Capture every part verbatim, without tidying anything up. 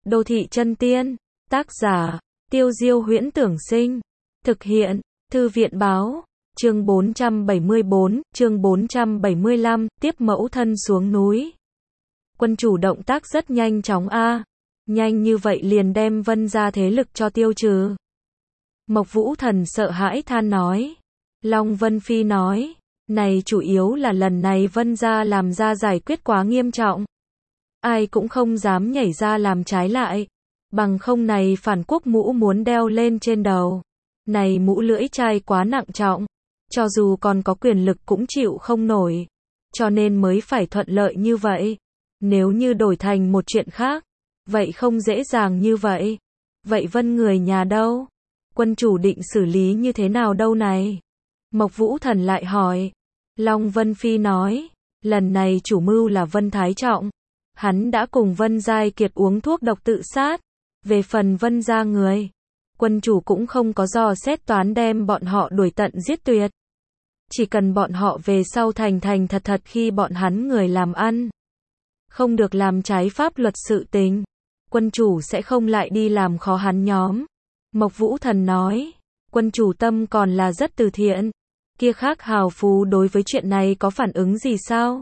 Đô thị chân tiên, tác giả, Tiêu Diêu Huyễn Tưởng Sinh, thực hiện, Thư viện Báo, chương bốn trăm bảy mươi bốn, chương bốn trăm bảy mươi lăm, tiếp mẫu thân xuống núi. Quân chủ động tác rất nhanh chóng a, nhanh như vậy liền đem Vân gia thế lực cho tiêu trừ. Mộc Vũ Thần sợ hãi than nói. Long Vân Phi nói, này chủ yếu là lần này Vân gia làm ra giải quyết quá nghiêm trọng. Ai cũng không dám nhảy ra làm trái lại. Bằng không này phản quốc mũ muốn đeo lên trên đầu. Này mũ lưỡi chai quá nặng trọng. Cho dù còn có quyền lực cũng chịu không nổi. Cho nên mới phải thuận lợi như vậy. Nếu như đổi thành một chuyện khác, vậy không dễ dàng như vậy. Vậy Vân người nhà đâu? Quân chủ định xử lý như thế nào đâu này? Mộc Vũ Thần lại hỏi. Long Vân Phi nói, lần này chủ mưu là Vân Thái Trọng. Hắn đã cùng Vân Giai Kiệt uống thuốc độc tự sát. Về phần Vân gia người, quân chủ cũng không có dò xét toán đem bọn họ đuổi tận giết tuyệt. Chỉ cần bọn họ về sau thành thành thật thật khi bọn hắn người làm ăn. Không được làm trái pháp luật sự tình. Quân chủ sẽ không lại đi làm khó hắn nhóm. Mộc Vũ Thần nói, quân chủ tâm còn là rất từ thiện. Kia khác hào phú đối với chuyện này có phản ứng gì sao?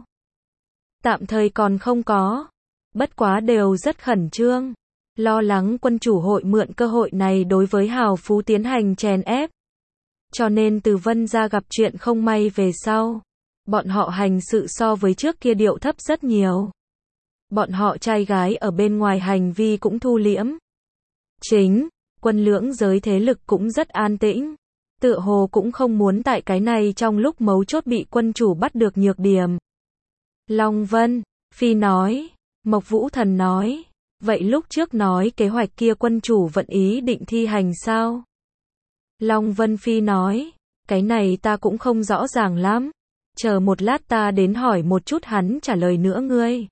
Tạm thời còn không có. Bất quá đều rất khẩn trương. Lo lắng quân chủ hội mượn cơ hội này đối với hào phú tiến hành chèn ép. Cho nên từ Vân gia gặp chuyện không may về sau. Bọn họ hành sự so với trước kia điệu thấp rất nhiều. Bọn họ trai gái ở bên ngoài hành vi cũng thu liễm. Chính, quân lưỡng giới thế lực cũng rất an tĩnh. Tựa hồ cũng không muốn tại cái này trong lúc mấu chốt bị quân chủ bắt được nhược điểm. Long Vân Phi nói, Mộc Vũ Thần nói, vậy lúc trước nói kế hoạch kia quân chủ vẫn ý định thi hành sao? Long Vân Phi nói, cái này ta cũng không rõ ràng lắm. Chờ một lát ta đến hỏi một chút hắn trả lời nữa ngươi.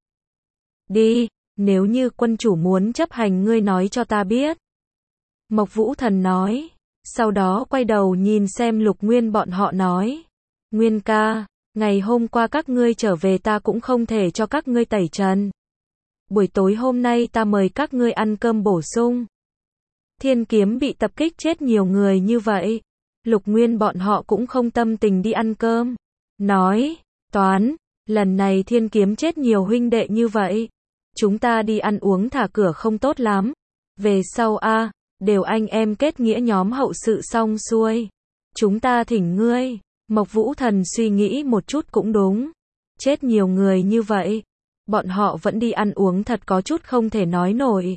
Đi, nếu như quân chủ muốn chấp hành ngươi nói cho ta biết. Mộc Vũ Thần nói, sau đó quay đầu nhìn xem Lục Nguyên bọn họ nói. Nguyên ca, ngày hôm qua các ngươi trở về ta cũng không thể cho các ngươi tẩy trần. Buổi tối hôm nay ta mời các ngươi ăn cơm bổ sung. Thiên Kiếm bị tập kích chết nhiều người như vậy. Lục Nguyên bọn họ cũng không tâm tình đi ăn cơm. Nói, Toán, lần này Thiên Kiếm chết nhiều huynh đệ như vậy. Chúng ta đi ăn uống thả cửa không tốt lắm. Về sau a, đều anh em kết nghĩa nhóm hậu sự xong xuôi. Chúng ta thỉnh ngươi. Mộc Vũ Thần suy nghĩ một chút cũng đúng. Chết nhiều người như vậy. Bọn họ vẫn đi ăn uống thật có chút không thể nói nổi.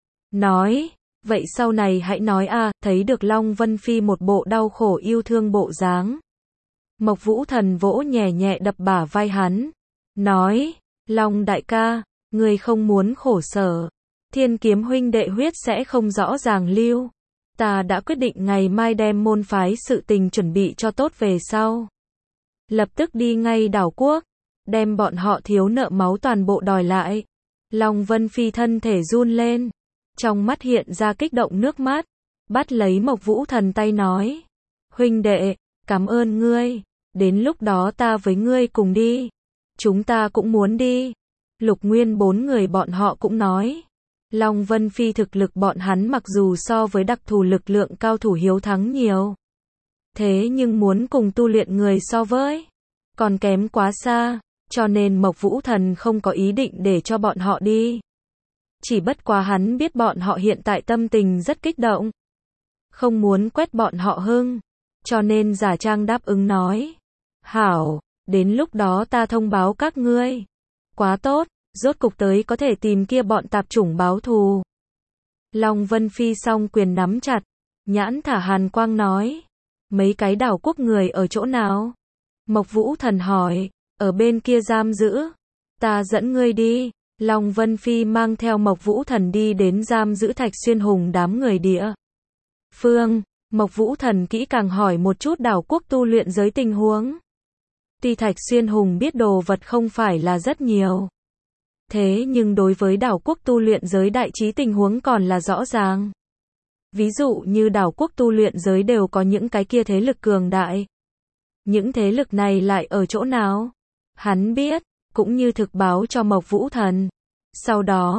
Nói, vậy sau này hãy nói a, thấy được Long Vân Phi một bộ đau khổ yêu thương bộ dáng. Mộc Vũ Thần vỗ nhẹ nhẹ đập bả vai hắn. Nói, Long đại ca, ngươi không muốn khổ sở. Thiên Kiếm huynh đệ huyết sẽ không rõ ràng lưu. Ta đã quyết định ngày mai đem môn phái sự tình chuẩn bị cho tốt về sau. Lập tức đi ngay đảo quốc. Đem bọn họ thiếu nợ máu toàn bộ đòi lại. Long Vân Phi thân thể run lên. Trong mắt hiện ra kích động nước mắt. Bắt lấy Mộc Vũ Thần tay nói. Huynh đệ, cảm ơn ngươi. Đến lúc đó ta với ngươi cùng đi. Chúng ta cũng muốn đi. Lục Nguyên bốn người bọn họ cũng nói. Long Vân Phi thực lực bọn hắn mặc dù so với đặc thù lực lượng cao thủ hiếu thắng nhiều. Thế nhưng muốn cùng tu luyện người so với. Còn kém quá xa. Cho nên Mộc Vũ Thần không có ý định để cho bọn họ đi. Chỉ bất quá hắn biết bọn họ hiện tại tâm tình rất kích động. Không muốn quét bọn họ hưng. Cho nên giả trang đáp ứng nói. Hảo, đến lúc đó ta thông báo các ngươi. Quá tốt, rốt cục tới có thể tìm kia bọn tạp chủng báo thù. Long Vân Phi song quyền nắm chặt. Nhãn thả hàn quang nói. Mấy cái đảo quốc người ở chỗ nào? Mộc Vũ Thần hỏi. Ở bên kia giam giữ. Ta dẫn ngươi đi. Long Vân Phi mang theo Mộc Vũ Thần đi đến giam giữ Thạch Xuyên Hùng đám người địa phương. Mộc Vũ Thần kỹ càng hỏi một chút đảo quốc tu luyện giới tình huống. Tuy Thạch Xuyên Hùng biết đồ vật không phải là rất nhiều. Thế nhưng đối với đảo quốc tu luyện giới đại trí tình huống còn là rõ ràng. Ví dụ như đảo quốc tu luyện giới đều có những cái kia thế lực cường đại. Những thế lực này lại ở chỗ nào? Hắn biết, cũng như thực báo cho Mộc Vũ Thần. Sau đó,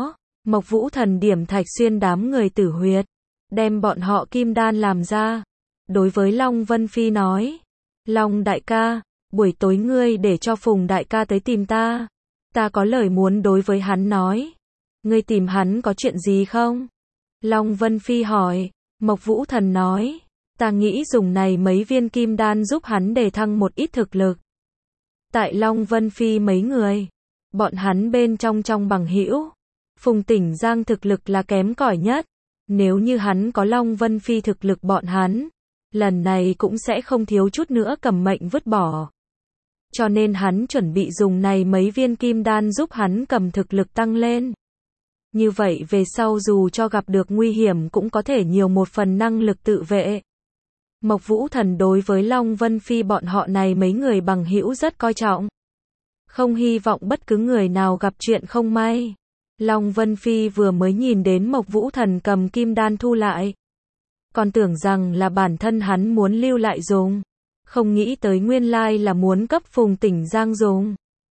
Mộc Vũ Thần điểm Thạch Xuyên đám người tử huyệt, đem bọn họ kim đan làm ra. Đối với Long Vân Phi nói, Long đại ca, buổi tối ngươi để cho Phùng đại ca tới tìm ta. Ta có lời muốn đối với hắn nói. Ngươi tìm hắn có chuyện gì không? Long Vân Phi hỏi. Mộc Vũ Thần nói, ta nghĩ dùng này mấy viên kim đan giúp hắn đề thăng một ít thực lực. Tại Long Vân Phi mấy người, bọn hắn bên trong trong bằng hữu, Phùng Tỉnh Giang thực lực là kém cỏi nhất. Nếu như hắn có Long Vân Phi thực lực bọn hắn, lần này cũng sẽ không thiếu chút nữa cầm mệnh vứt bỏ. Cho nên hắn chuẩn bị dùng này mấy viên kim đan giúp hắn cầm thực lực tăng lên. Như vậy về sau dù cho gặp được nguy hiểm cũng có thể nhiều một phần năng lực tự vệ. Mộc Vũ Thần đối với Long Vân Phi bọn họ này mấy người bằng hữu rất coi trọng. Không hy vọng bất cứ người nào gặp chuyện không may. Long Vân Phi vừa mới nhìn đến Mộc Vũ Thần cầm kim đan thu lại. Còn tưởng rằng là bản thân hắn muốn lưu lại dùng. Không nghĩ tới nguyên lai là muốn cấp Phùng Tỉnh Giang dùng.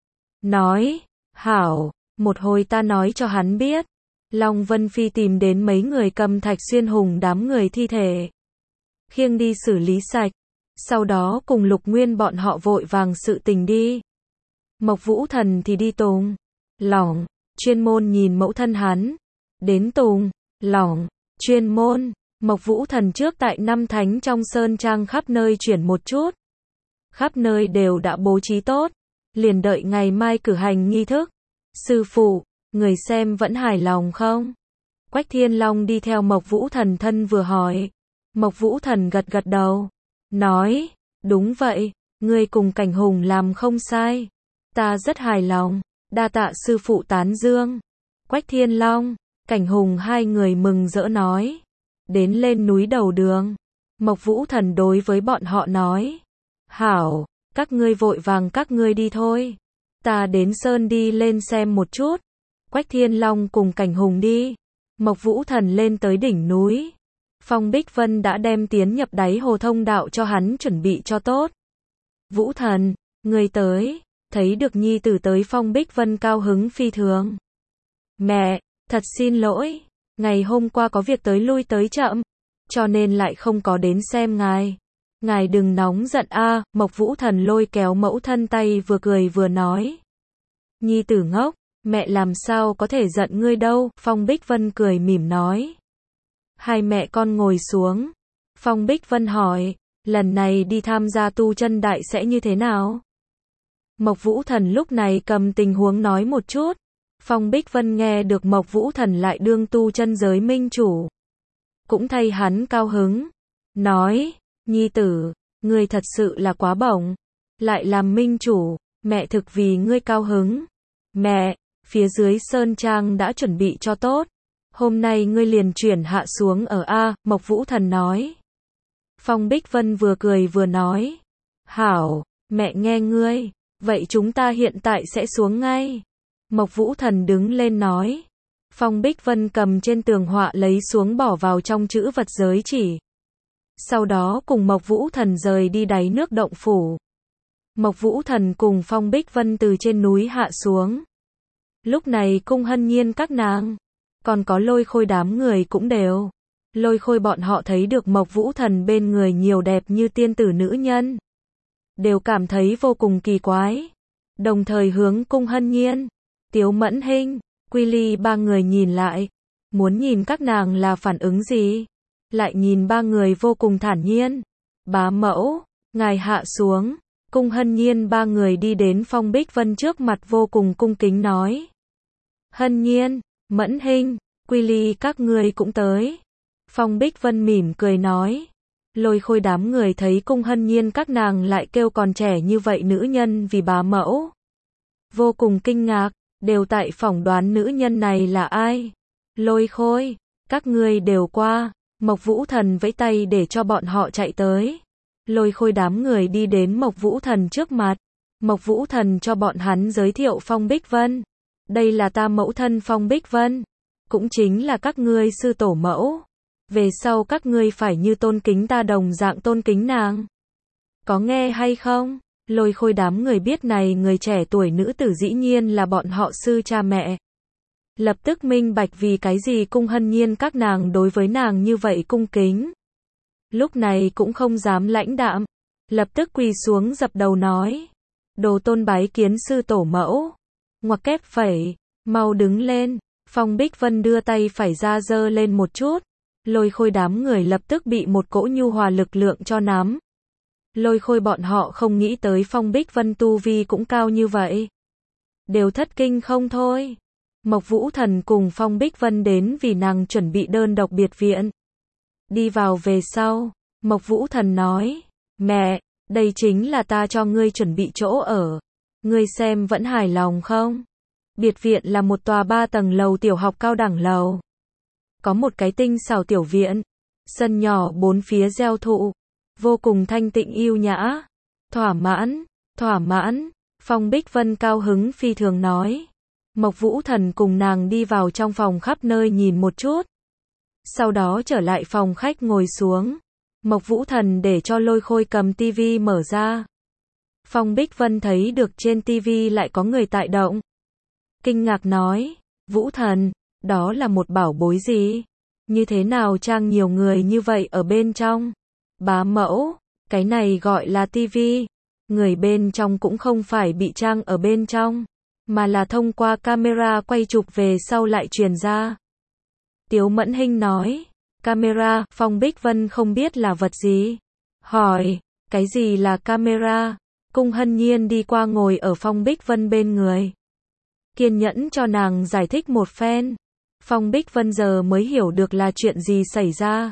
Nói, hảo, một hồi ta nói cho hắn biết. Long Vân Phi tìm đến mấy người cầm Thạch Xuyên Hùng đám người thi thể. Khiêng đi xử lý sạch. Sau đó cùng Lục Nguyên bọn họ vội vàng sự tình đi. Mộc Vũ Thần thì đi Tùng, Lỏng, chuyên môn nhìn mẫu thân hắn. Đến Tùng, Lỏng, chuyên môn. Mộc Vũ Thần trước tại năm thánh trong sơn trang khắp nơi chuyển một chút. Khắp nơi đều đã bố trí tốt. Liền đợi ngày mai cử hành nghi thức. Sư phụ, người xem vẫn hài lòng không? Quách Thiên Long đi theo Mộc Vũ Thần thân vừa hỏi. Mộc Vũ Thần gật gật đầu. Nói, đúng vậy, ngươi cùng Cảnh Hùng làm không sai. Ta rất hài lòng, đa tạ sư phụ tán dương. Quách Thiên Long, Cảnh Hùng hai người mừng rỡ nói. Đến lên núi đầu đường. Mộc Vũ Thần đối với bọn họ nói. Hảo, các ngươi vội vàng các ngươi đi thôi. Ta đến sơn đi lên xem một chút. Quách Thiên Long cùng Cảnh Hùng đi. Mộc Vũ Thần lên tới đỉnh núi. Phong Bích Vân đã đem tiến nhập đáy hồ thông đạo cho hắn chuẩn bị cho tốt. Vũ Thần, ngươi tới. Thấy được nhi tử tới Phong Bích Vân cao hứng phi thường. Mẹ, thật xin lỗi. Ngày hôm qua có việc tới lui tới chậm. Cho nên lại không có đến xem ngài. Ngài đừng nóng giận a. Mộc Vũ Thần lôi kéo mẫu thân tay vừa cười vừa nói. Nhi tử ngốc, mẹ làm sao có thể giận ngươi đâu. Phong Bích Vân cười mỉm nói. Hai mẹ con ngồi xuống. Phong Bích Vân hỏi, lần này đi tham gia tu chân đại sẽ như thế nào? Mộc Vũ Thần lúc này cầm tình huống nói một chút. Phong Bích Vân nghe được Mộc Vũ Thần lại đương tu chân giới minh chủ. Cũng thay hắn cao hứng. Nói, nhi tử, ngươi thật sự là quá bổng. Lại làm minh chủ, mẹ thực vì ngươi cao hứng. Mẹ, phía dưới sơn trang đã chuẩn bị cho tốt. Hôm nay ngươi liền chuyển hạ xuống ở A, Mộc Vũ Thần nói. Phong Bích Vân vừa cười vừa nói. Hảo, mẹ nghe ngươi, vậy chúng ta hiện tại sẽ xuống ngay. Mộc Vũ Thần đứng lên nói. Phong Bích Vân cầm trên tường họa lấy xuống bỏ vào trong chữ vật giới chỉ. Sau đó cùng Mộc Vũ Thần rời đi đáy nước động phủ. Mộc Vũ Thần cùng Phong Bích Vân từ trên núi hạ xuống. Lúc này Cung Hân Nhiên các nàng, còn có Lôi Khôi đám người cũng đều. Lôi Khôi bọn họ thấy được Mộc Vũ Thần bên người nhiều đẹp như tiên tử nữ nhân. Đều cảm thấy vô cùng kỳ quái. Đồng thời hướng Cung Hân Nhiên, Tiếu Mẫn Hinh, Quy Ly ba người nhìn lại. Muốn nhìn các nàng là phản ứng gì. Lại nhìn ba người vô cùng thản nhiên. Bá mẫu, ngài hạ xuống. Cung Hân Nhiên ba người đi đến Phong Bích Vân trước mặt vô cùng cung kính nói. Hân Nhiên, Mẫn Hinh, Quy Ly các người cũng tới. Phong Bích Vân mỉm cười nói. Lôi Khôi đám người thấy Cung Hân Nhiên các nàng lại kêu còn trẻ như vậy nữ nhân vì bá mẫu. Vô cùng kinh ngạc, đều tại phỏng đoán nữ nhân này là ai. Lôi Khôi, các ngươi đều qua. Mộc Vũ Thần vẫy tay để cho bọn họ chạy tới. Lôi Khôi đám người đi đến Mộc Vũ Thần trước mặt. Mộc Vũ Thần cho bọn hắn giới thiệu Phong Bích Vân. Đây là ta mẫu thân Phong Bích Vân. Cũng chính là các ngươi sư tổ mẫu. Về sau các ngươi phải như tôn kính ta đồng dạng tôn kính nàng. Có nghe hay không? Lôi Khôi đám người biết này người trẻ tuổi nữ tử dĩ nhiên là bọn họ sư cha mẹ. lập tức minh bạch vì cái gì Cung Hân Nhiên các nàng đối với nàng như vậy cung kính. Lúc này cũng không dám lãnh đạm, lập tức quỳ xuống dập đầu nói: "Đồ tôn bái kiến sư tổ mẫu." Ngoặc kép phẩy, "Mau đứng lên." Phong Bích Vân đưa tay phải ra giơ lên một chút, Lôi Khôi đám người lập tức bị một cỗ nhu hòa lực lượng cho nắm. Lôi Khôi bọn họ không nghĩ tới Phong Bích Vân tu vi cũng cao như vậy, đều thất kinh không thôi. Mộc Vũ Thần cùng Phong Bích Vân đến vì nàng chuẩn bị đơn độc biệt viện. Đi vào về sau, Mộc Vũ Thần nói: "Mẹ, đây chính là ta cho ngươi chuẩn bị chỗ ở. Ngươi xem vẫn hài lòng không?" Biệt viện là một tòa ba tầng lầu tiểu học cao đẳng lầu. Có một cái tinh xảo tiểu viện, sân nhỏ bốn phía gieo thụ, vô cùng thanh tịnh yêu nhã. Thỏa mãn, thỏa mãn, Phong Bích Vân cao hứng phi thường nói. Mộc Vũ Thần cùng nàng đi vào trong phòng khắp nơi nhìn một chút. Sau đó trở lại phòng khách ngồi xuống. Mộc Vũ Thần để cho Lôi Khôi cầm tivi mở ra. Phong Bích Vân thấy được trên tivi lại có người tại động. Kinh ngạc nói: "Vũ Thần, đó là một bảo bối gì? Như thế nào trang nhiều người như vậy ở bên trong?" "Bá mẫu, cái này gọi là tivi. Người bên trong cũng không phải bị trang ở bên trong, mà là thông qua camera quay chụp về sau lại truyền ra." Tiếu Mẫn Hinh nói. "Camera?" Phong Bích Vân không biết là vật gì. Hỏi: "Cái gì là camera?" Cung Hân Nhiên đi qua ngồi ở Phong Bích Vân bên người, kiên nhẫn cho nàng giải thích một phen. Phong Bích Vân giờ mới hiểu được là chuyện gì xảy ra.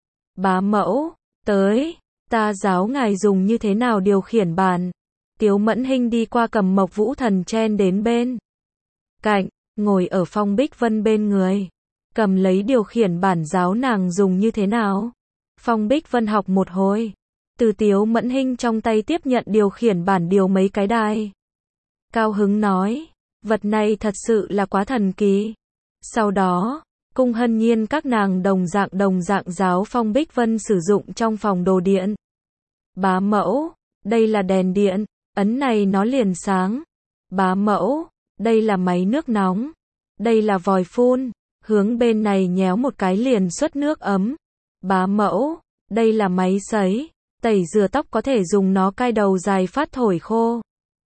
"Bá mẫu, tới, ta giáo ngài dùng như thế nào điều khiển bàn." Tiếu Mẫn Hinh đi qua cầm Mộc Vũ Thần chen đến bên cạnh, ngồi ở Phong Bích Vân bên người, cầm lấy điều khiển bản giáo nàng dùng như thế nào. Phong Bích Vân học một hồi, từ Tiếu Mẫn Hinh trong tay tiếp nhận điều khiển bản điều mấy cái đài. Cao hứng nói: "Vật này thật sự là quá thần kỳ." Sau đó, Cung Hân Nhiên các nàng đồng dạng đồng dạng giáo Phong Bích Vân sử dụng trong phòng đồ điện. "Bá mẫu, đây là đèn điện, ấn này nó liền sáng." "Bá mẫu, đây là máy nước nóng, đây là vòi phun, hướng bên này nhéo một cái liền xuất nước ấm." "Bá mẫu, đây là máy sấy, tẩy rửa tóc có thể dùng nó cai đầu dài phát thổi khô."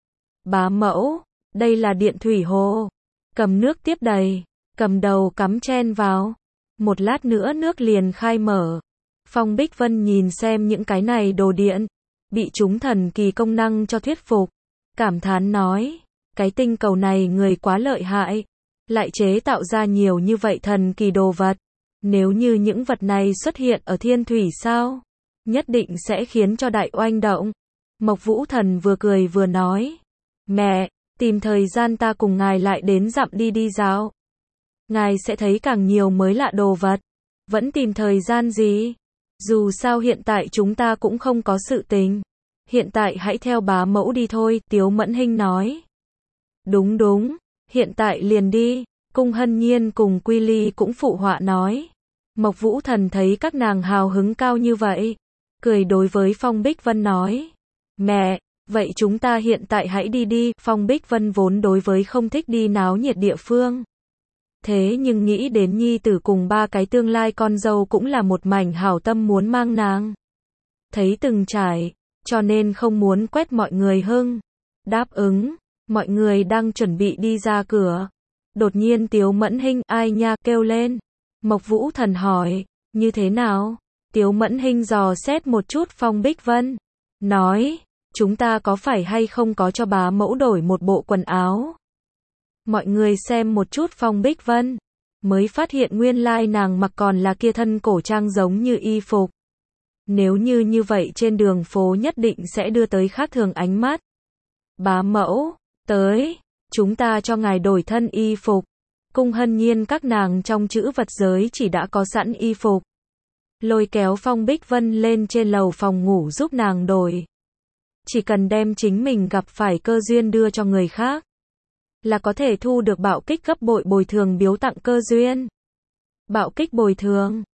"Bá mẫu, đây là điện thủy hồ, cầm nước tiếp đầy, cầm đầu cắm chen vào, một lát nữa nước liền khai mở." Phong Bích Vân nhìn xem những cái này đồ điện, bị chúng thần kỳ công năng cho thuyết phục, cảm thán nói: "Cái tinh cầu này người quá lợi hại, lại chế tạo ra nhiều như vậy thần kỳ đồ vật. Nếu như những vật này xuất hiện ở thiên thủy sao, nhất định sẽ khiến cho đại oanh động." Mộc Vũ Thần vừa cười vừa nói: "Mẹ, tìm thời gian ta cùng ngài lại đến dặm đi đi dạo. Ngài sẽ thấy càng nhiều mới lạ đồ vật." "Vẫn tìm thời gian gì? Dù sao hiện tại chúng ta cũng không có sự tình. Hiện tại hãy theo bá mẫu đi thôi." Tiếu Mẫn Hinh nói. "Đúng đúng, hiện tại liền đi." Cung Hân Nhiên cùng Quy Ly cũng phụ họa nói. Mộc Vũ Thần thấy các nàng hào hứng cao như vậy, cười đối với Phong Bích Vân nói: "Mẹ, vậy chúng ta hiện tại hãy đi đi." Phong Bích Vân vốn đối với không thích đi náo nhiệt địa phương. Thế nhưng nghĩ đến nhi tử cùng ba cái tương lai con dâu cũng là một mảnh hảo tâm muốn mang nàng. Thấy từng trải, cho nên không muốn quét mọi người hưng. Đáp ứng, mọi người đang chuẩn bị đi ra cửa. Đột nhiên Tiếu Mẫn Hinh "Ai nha" kêu lên. Mộc Vũ Thần hỏi: "Như thế nào?" Tiếu Mẫn Hinh dò xét một chút Phong Bích Vân, nói: "Chúng ta có phải hay không có cho bá mẫu đổi một bộ quần áo?" Mọi người xem một chút Phong Bích Vân, mới phát hiện nguyên lai nàng mặc còn là kia thân cổ trang giống như y phục. Nếu như như vậy trên đường phố nhất định sẽ đưa tới khác thường ánh mắt. "Bá mẫu, tới, chúng ta cho ngài đổi thân y phục." Cung Hân Nhiên các nàng trong chữ vật giới chỉ đã có sẵn y phục, lôi kéo Phong Bích Vân lên trên lầu phòng ngủ giúp nàng đổi. Chỉ cần đem chính mình gặp phải cơ duyên đưa cho người khác, là có thể thu được bạo kích gấp bội bồi thường biếu tặng cơ duyên. Bạo kích bồi thường